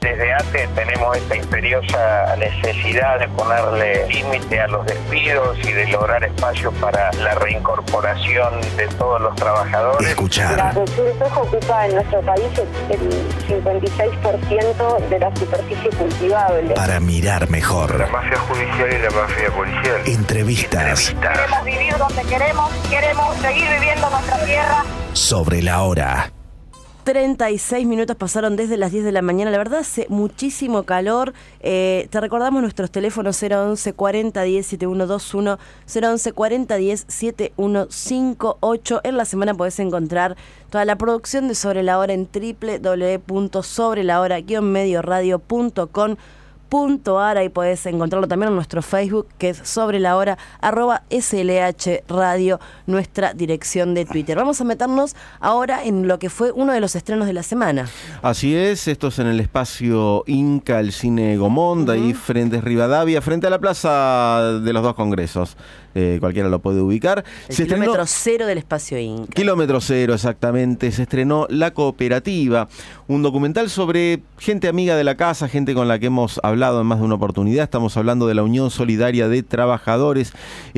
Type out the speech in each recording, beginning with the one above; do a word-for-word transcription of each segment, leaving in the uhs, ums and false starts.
desde A T E tenemos esta imperiosa necesidad de ponerle límite a los despidos y de lograr espacios para la reincorporación de todos los trabajadores. Escuchar. La región de soja ocupa en nuestro país el cincuenta y seis por ciento de la superficie cultivable. Para mirar mejor. La mafia judicial y la mafia policial. Entrevistas. Entrevistas. Queremos vivir donde queremos, queremos seguir viviendo nuestra tierra. Sobre la hora. treinta y seis minutos pasaron desde las diez de la mañana. La verdad hace muchísimo calor. Eh, te recordamos nuestros teléfonos cero once cuarenta diez setenta y uno veintiuno, cero once cuarenta diez setenta y uno cincuenta y ocho. En la semana podés encontrar toda la producción de Sobre la Hora en doble u doble u doble u punto sobre la hora guion medio radio punto com punto ar. Ahí podés encontrarlo también en nuestro Facebook, que es Sobre la Hora, arroba S L H Radio, nuestra dirección de Twitter. Vamos a meternos ahora en lo que fue uno de los estrenos de la semana. Así es, esto es en el espacio Inca, el Cine Gomond, uh-huh. ahí frente a Rivadavia, frente a la Plaza de los Dos Congresos. Eh, cualquiera lo puede ubicar. El Se kilómetro estrenó, cero del espacio Inca. Kilómetro cero, exactamente. Se estrenó La Cooperativa, un documental sobre gente amiga de la casa, gente con la que hemos hablado en más de una oportunidad. Estamos hablando de la Unión Solidaria de Trabajadores,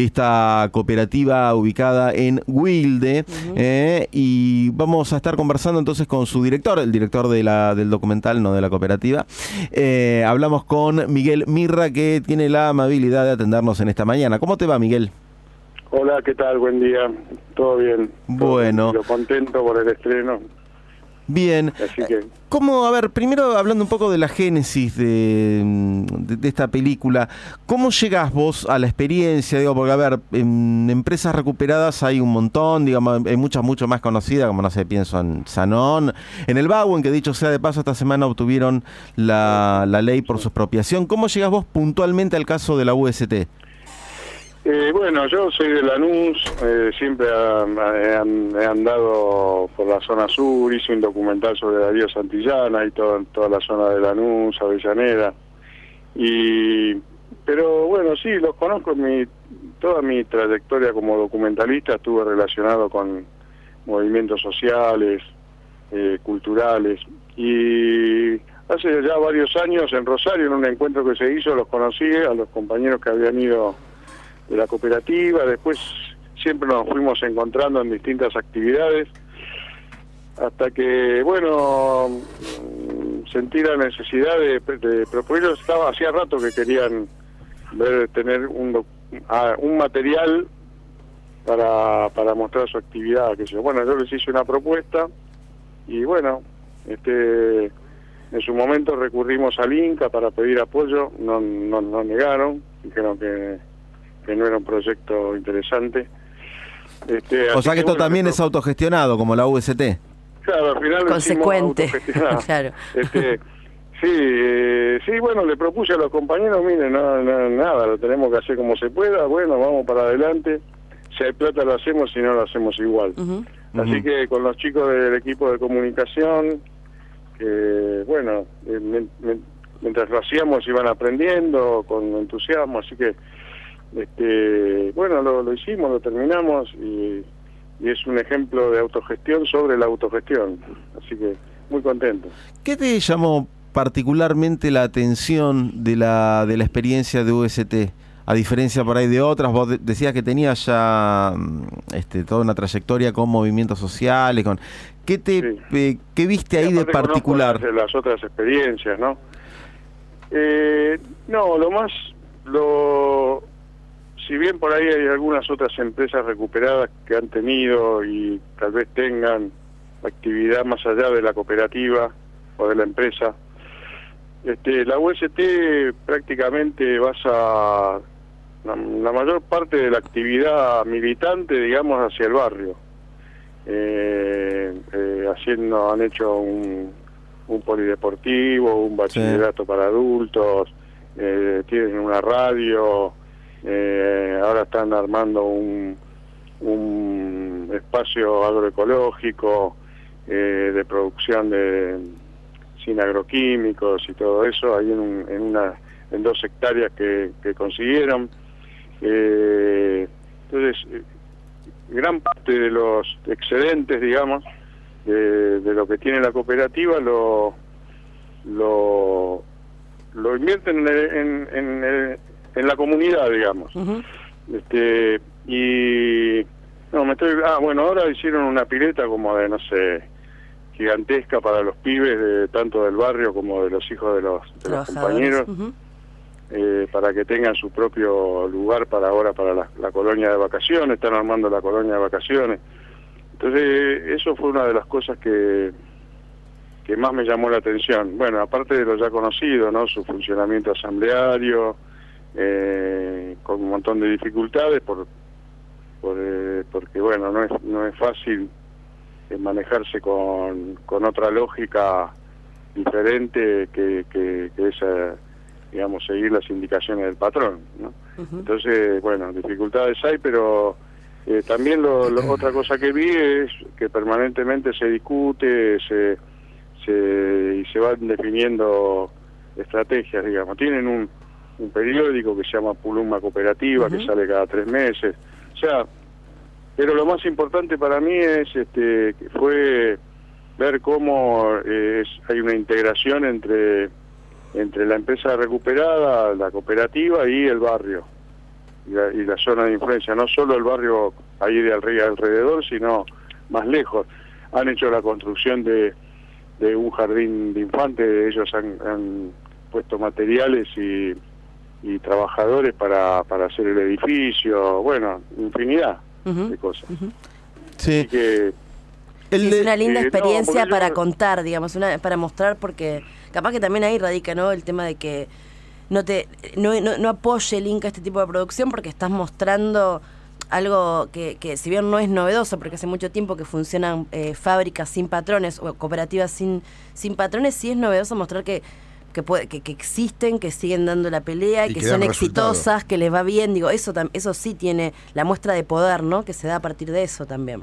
esta cooperativa ubicada en Wilde, uh-huh. eh, y vamos a estar conversando entonces con su director, el director de la, del documental, no de la cooperativa. Eh, hablamos con Miguel Mirra, que tiene la amabilidad de atendernos en esta mañana. ¿Cómo te va, Miguel? Hola, ¿qué tal? Buen día. ¿Todo bien? Bueno. Todo contento por el estreno. Bien. Así que... ¿Cómo, a ver, primero hablando un poco de la génesis de, de, de esta película, ¿cómo llegás vos a la experiencia? Digo, porque, a ver, en empresas recuperadas hay un montón, digamos, hay muchas mucho más conocidas, como, no sé, pienso en Sanón, en el Baguen, que dicho sea de paso, esta semana obtuvieron la, la ley por su expropiación. ¿Cómo llegás vos puntualmente al caso de la U S T? Eh, bueno, yo soy de Lanús, eh, siempre he andado por la zona sur, hice un documental sobre Darío Santillana y todo, toda la zona de Lanús, Avellaneda, y pero bueno, sí, los conozco, mi, toda mi trayectoria como documentalista estuve relacionado con movimientos sociales, eh, culturales, y hace ya varios años en Rosario, en un encuentro que se hizo, los conocí a los compañeros que habían ido de la cooperativa. Después siempre nos fuimos encontrando en distintas actividades, hasta que, bueno, sentí la necesidad de, de proponer. Estaba hacía rato que querían ver, tener un, un material para, para mostrar su actividad, que yo. Bueno, yo les hice una propuesta y bueno, este en su momento recurrimos al Inca para pedir apoyo, no, no, no negaron, dijeron que que no era un proyecto interesante. Este, o sea que esto bueno, también no, es autogestionado, como la U S T. Claro, al final consecuente. Claro. Este, sí, eh, sí, bueno, le propuse a los compañeros, miren, no, no, nada, lo tenemos que hacer como se pueda, bueno, vamos para adelante, si hay plata lo hacemos, si no lo hacemos igual. Uh-huh. Así uh-huh. que con los chicos del equipo de comunicación, que bueno, eh, me, me, mientras lo hacíamos iban aprendiendo con entusiasmo, así que Este, bueno, lo, lo hicimos, lo terminamos y, y es un ejemplo de autogestión sobre la autogestión, así que muy contento. ¿Qué te llamó particularmente la atención de la de la experiencia de U S T? A diferencia por ahí de otras, vos de, decías que tenías ya este, toda una trayectoria con movimientos sociales, con ¿qué te sí. eh, qué viste ahí de particular? Las, las otras experiencias, ¿no? Eh, no, lo más lo si bien por ahí hay algunas otras empresas recuperadas que han tenido y tal vez tengan actividad más allá de la cooperativa o de la empresa, este, la U S T prácticamente basa la, la mayor parte de la actividad militante, digamos, hacia el barrio. Eh, eh, haciendo, han hecho un, un polideportivo, un bachillerato sí. para adultos, eh, tienen una radio. Eh, ahora están armando un, un espacio agroecológico eh, de producción de sin agroquímicos y todo eso, ahí en, un, en una en dos hectáreas que, que consiguieron. Eh, entonces, eh, gran parte de los excedentes, digamos, de, de lo que tiene la cooperativa lo lo invierten en, el- en, en, el- en la comunidad, digamos. Ujú. Este, y no, me estoy, ah, bueno, ahora hicieron una pileta como de, no sé, gigantesca para los pibes de tanto del barrio como de los hijos de los, de los Trabajadores. compañeros, Ujú. eh, para que tengan su propio lugar para ahora para la, la colonia de vacaciones, están armando la colonia de vacaciones. Entonces, eso fue una de las cosas que que más me llamó la atención. Bueno, aparte de lo ya conocido, ¿no? Su funcionamiento asambleario, eh, con un montón de dificultades, por, por eh, porque, bueno, no es, no es fácil eh, manejarse con, con otra lógica diferente que, que, que esa, digamos, seguir las indicaciones del patrón, ¿no? Ujú. Entonces, bueno, dificultades hay, pero eh, también lo, lo- otra cosa que vi es que permanentemente se discute, se, se y se van definiendo estrategias, digamos. Tienen un, un periódico que se llama Puluma Cooperativa, Ujú. que sale cada tres meses. O sea, pero lo más importante para mí es, este, que fue ver cómo eh, es, hay una integración entre entre la empresa recuperada, la cooperativa y el barrio y la, y la zona de influencia, no solo el barrio ahí de alre- alrededor, sino más lejos. Han hecho la construcción de, de un jardín de infantes, ellos han, han puesto materiales y, y trabajadores para, para hacer el edificio, bueno, infinidad Ujú. de cosas. Sí. Así que El Sí, de- es una linda eh, no, experiencia porque yo- para contar, digamos, una, para mostrar, porque capaz que también ahí radica, ¿no? El tema de que no te no, no, no apoye el Inca este tipo de producción porque estás mostrando algo que, que si bien no es novedoso, porque hace mucho tiempo que funcionan eh, fábricas sin patrones o cooperativas sin sin patrones, sí es novedoso mostrar que que, puede, que, que existen, que siguen dando la pelea, Y que que son dan exitosas, resultados. que les va bien, digo, eso tam- eso sí tiene la muestra de poder, ¿no? Que se da a partir de eso también.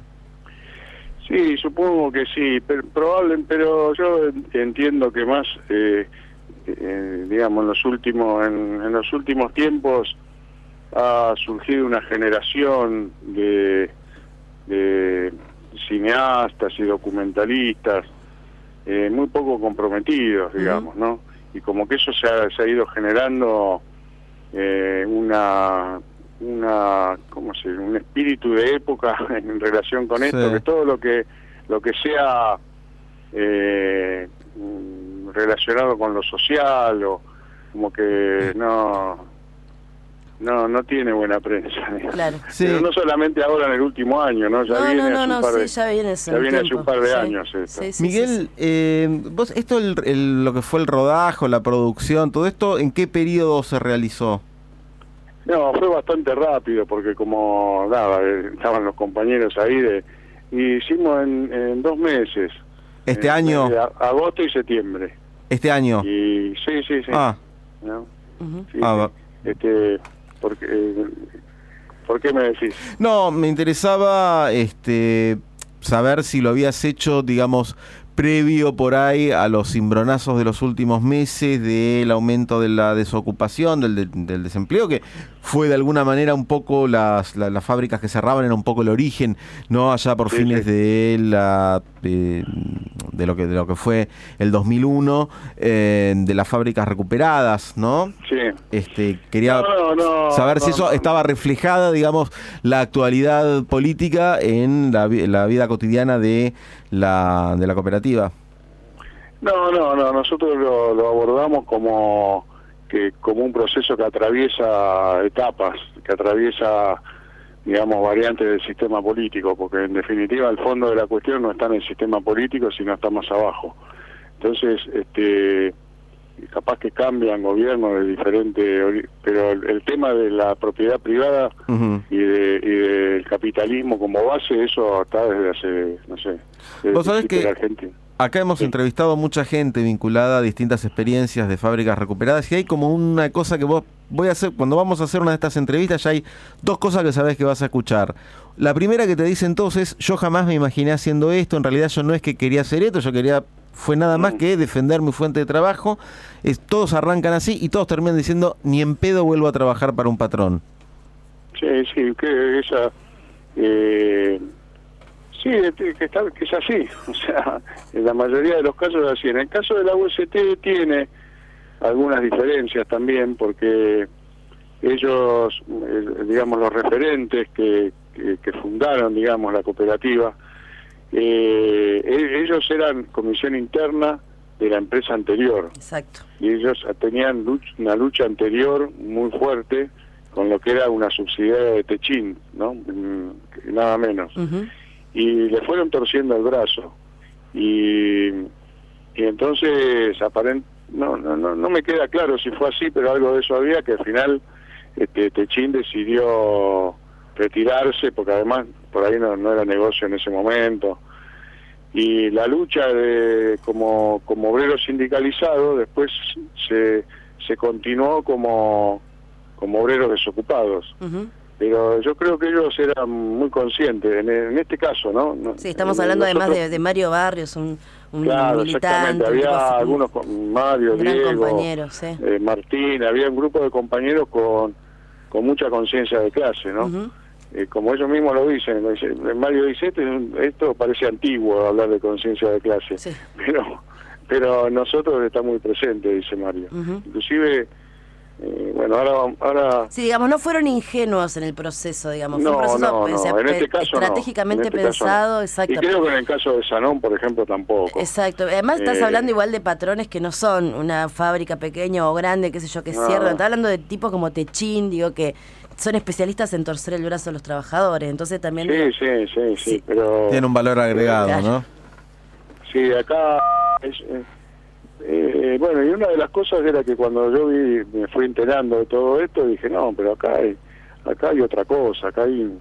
sí, supongo que sí, pero, probable, pero yo en- entiendo que más, eh, eh, digamos, en los últimos en, en los últimos tiempos ha surgido una generación de, de cineastas y documentalistas eh, muy poco comprometidos, digamos, ¿no? Y como que eso se ha, se ha ido generando eh, una una cómo se un espíritu de época en relación con esto, Sí. que todo lo que lo que sea eh, mm, relacionado con lo social o como que no no no tiene buena prensa, digamos. Claro. Sí. Pero no solamente ahora en el último año, no, ya No, viene no, no, hace un no, par sí, de ya viene hace ya un viene hace tiempo, un par de sí. años esto. Sí, sí, Miguel, sí, sí. eh, vos esto, el, el- lo que fue el rodaje, la producción, todo esto, ¿en qué periodo se realizó? No, fue bastante rápido porque como nada, eh, estaban los compañeros ahí de y hicimos en, en dos meses. ¿Este En- año? en agosto y septiembre. ¿Este año? Y sí, sí, sí. Ah, ¿no? Ujú. Sí, Ah, sí. Este, porque, eh, ¿por qué me decís? no, me interesaba este saber si lo habías hecho, digamos, previo por ahí a los cimbronazos de los últimos meses, del aumento de la desocupación, del, de- del desempleo, que fue de alguna manera un poco las, la- las fábricas que cerraban, era un poco el origen, ¿no? Allá por Sí, fines sí. de la de, de lo que de lo que fue el dos mil uno, eh, de las fábricas recuperadas, ¿no? Sí. Este, quería No, no, no, saber si no, eso no. estaba reflejada, digamos, la actualidad política en la, vi- la vida cotidiana de la, de la cooperativa. No, no, no, nosotros lo, lo abordamos como que como un proceso que atraviesa etapas, que atraviesa, digamos, variantes del sistema político, porque en definitiva el fondo de la cuestión no está en el sistema político, sino está más abajo. Entonces, este, capaz que cambian gobiernos de diferente, ori- pero el, el tema de la propiedad privada Ujú. y, de, y del capitalismo como base, eso está desde hace, no sé, desde Vos sabés existe que- la Argentina. Acá hemos Sí. entrevistado a mucha gente vinculada a distintas experiencias de fábricas recuperadas y hay como una cosa que vos voy a hacer, cuando vamos a hacer una de estas entrevistas ya hay dos cosas que sabés que vas a escuchar. La primera que te dice entonces, yo jamás me imaginé haciendo esto, en realidad yo no es que quería hacer esto, yo quería, fue nada más Mm. que defender mi fuente de trabajo. Es, todos arrancan así y todos terminan diciendo, ni en pedo vuelvo a trabajar para un patrón. Sí, sí, que esa... Eh, sí, que, está, que es así. O sea, en la mayoría de los casos es así. En el caso de la U S T tiene algunas diferencias también, porque ellos, eh, digamos, los referentes que, que, que fundaron, digamos, la cooperativa, eh, ellos eran comisión interna de la empresa anterior. Exacto. Y ellos tenían lucha, una lucha anterior muy fuerte con lo que era una subsidiaria de Techint, ¿no? Nada menos. Uh-huh. Y le fueron torciendo el brazo. Y, y entonces, aparent, no, no, no, no me queda claro si fue así, pero algo de eso había, que al final este, Techint decidió retirarse, porque además por ahí no, no era negocio en ese momento. Y la lucha de como, como obrero sindicalizado después se, se continuó como, como obreros desocupados. Uh-huh. Pero yo creo que ellos eran muy conscientes, en, en este caso, ¿no? Sí, estamos hablando nosotros, además de, de Mario Barrios, un, un claro, militante. Había un algunos, Mario, Diego, compañero, sí. eh, Martín, había un grupo de compañeros con, con mucha conciencia de clase, ¿no? Uh-huh. Eh, como ellos mismos lo dicen, Mario dice, esto, esto parece antiguo hablar de conciencia de clase, sí. pero pero nosotros estamos muy presentes, dice Mario. Uh-huh. Inclusive, eh, bueno, ahora, ahora... Sí, digamos, no fueron ingenuos en el proceso, digamos, no, fue un proceso no, pues, no. En este caso estratégicamente no. En este pensado, no. exacto. Y creo que en el caso de Sanón, por ejemplo, tampoco. Exacto, además estás eh, hablando igual de patrones que no son una fábrica pequeña o grande, qué sé yo, que no. cierran, estás hablando de tipos como Techint, digo, que son especialistas en torcer el brazo a los trabajadores, entonces también... Sí, sí, sí, sí, sí. pero... Tiene un valor agregado, claro. ¿no? Sí, acá... Es, eh, eh, bueno, y una de las cosas era que cuando yo vi, me fui enterando de todo esto, dije, no, pero acá hay, acá hay otra cosa, acá hay...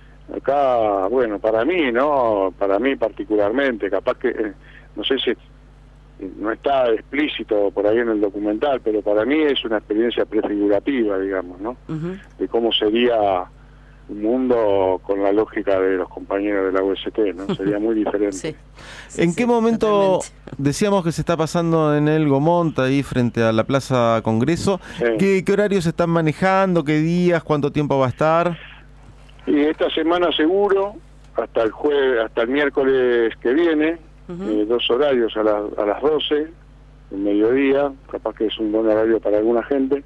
Acá, bueno, para mí, ¿no? Para mí particularmente, capaz que... Eh, no sé si... no está explícito por ahí en el documental, pero para mí es una experiencia prefigurativa, digamos, ¿no? Uh-huh. De cómo sería un mundo con la lógica de los compañeros de la U S T, ¿no? Sería muy diferente. Sí. Sí, ¿En sí, qué momento totalmente. Decíamos que se está pasando en el Gomont, ahí frente a la Plaza Congreso? Sí. ¿Qué, ¿Qué horarios se están manejando? ¿Qué días? ¿Cuánto tiempo va a estar? Y esta semana seguro, hasta el jueves, hasta el miércoles que viene. Uh-huh. eh, dos horarios a, la, a las doce, el mediodía, capaz que es un buen horario para alguna gente,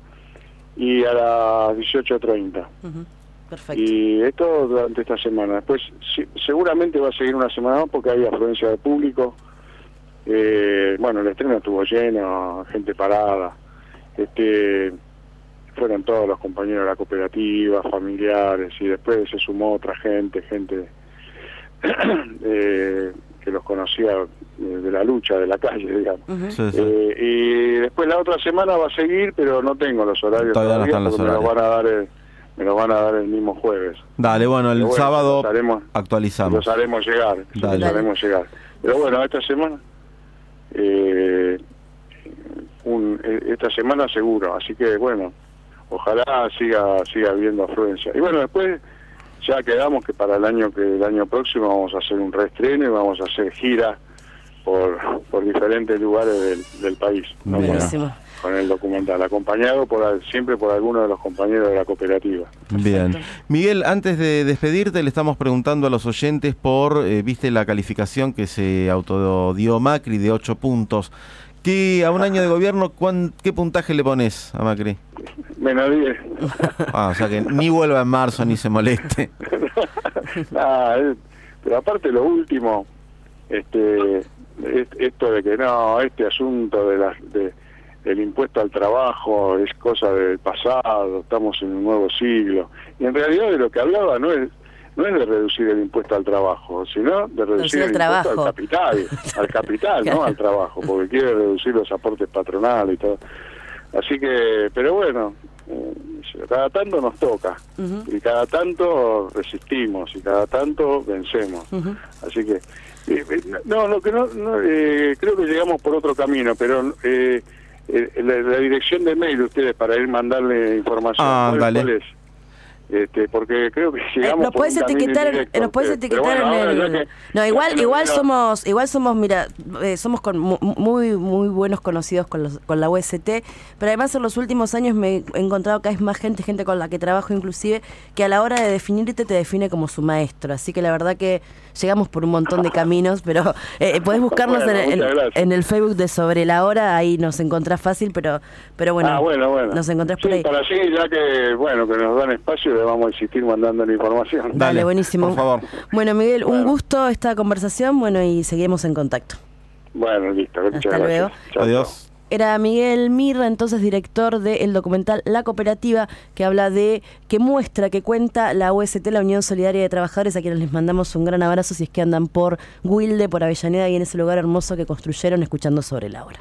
y a las dieciocho treinta. Uh-huh. Perfecto. Y esto durante esta semana. Después si, seguramente va a seguir una semana más porque hay afluencia de público. Eh, bueno, el estreno estuvo lleno, gente parada. Este, fueron todos los compañeros de la cooperativa, familiares, y después se sumó otra gente, gente... eh, que los conocía de la lucha, de la calle, digamos. Uh-huh. Sí, sí. Eh, y después la otra semana va a seguir, pero no tengo los horarios todavía, todavía, no están los horarios. Me los van a dar el, me los van a dar el mismo jueves. Dale, bueno, el bueno, sábado haremos, actualizamos. Los haremos llegar, Dale. los haremos llegar. Pero bueno, esta semana, eh, un, esta semana seguro, así que bueno, ojalá siga siga habiendo afluencia. Y bueno, después ya quedamos que para el año que el año próximo vamos a hacer un reestreno y vamos a hacer gira por por diferentes lugares del, del país, ¿no? Buenísimo. Con, con el documental, acompañado por siempre por alguno de los compañeros de la cooperativa. Bien. Miguel, antes de despedirte, le estamos preguntando a los oyentes por, eh, viste la calificación que se autodió Macri de ocho puntos. ¿Qué, a un año de gobierno, ¿cuán, qué puntaje le pones a Macri? Menos diez. Ah, o sea que ni vuelva en marzo ni se moleste. Ah, pero aparte lo último, este, esto de que no, este asunto de la, de, del impuesto al trabajo es cosa del pasado, estamos en un nuevo siglo. Y en realidad de lo que hablaba no es no es de reducir el impuesto al trabajo, sino de reducir el, el impuesto al capital, al capital, no al trabajo, porque quiere reducir los aportes patronales y todo. Así que, pero bueno, eh, cada tanto nos toca, uh-huh. y cada tanto resistimos, y cada tanto vencemos. Uh-huh. Así que, eh, no, lo que no, no eh, creo que llegamos por otro camino, pero eh, eh, la, la dirección de mail de ustedes para ir mandarle información, ah, ¿cuál, dale. ¿cuál es? Este, porque creo que llegamos eh, nos por puedes un camino etiquetar, indirecto, nos puedes pero etiquetar bueno, en ahora el... ya que- no, ya igual, que igual no- somos, igual somos, mira, eh, somos con mu- muy, muy buenos conocidos con los, con la U S T, pero además en los últimos años me he encontrado cada vez más gente, gente con la que trabajo inclusive, que a la hora de definirte te define como su maestro, así que la verdad que llegamos por un montón de caminos, pero eh, podés buscarnos Bueno, en, muchas en- gracias. en el Facebook de Sobre la Hora, ahí nos encontrás fácil, pero, pero bueno, ah, bueno, bueno. nos encontrás por Sí, ahí. para así, ya que, bueno, que nos dan espacio, le vamos a insistir mandando la información. Dale, Dale, buenísimo. por favor. Bueno, Miguel, un Bueno. gusto esta conversación, bueno, y seguimos en contacto. Bueno, listo. Muchas Hasta gracias. luego. Chao, chao. Adiós. Era Miguel Mirra, entonces director del documental La Cooperativa, que habla de, que muestra, que cuenta la U S T, la Unión Solidaria de Trabajadores, a quienes les mandamos un gran abrazo si es que andan por Wilde, por Avellaneda y en ese lugar hermoso que construyeron, escuchando Sobre la Hora.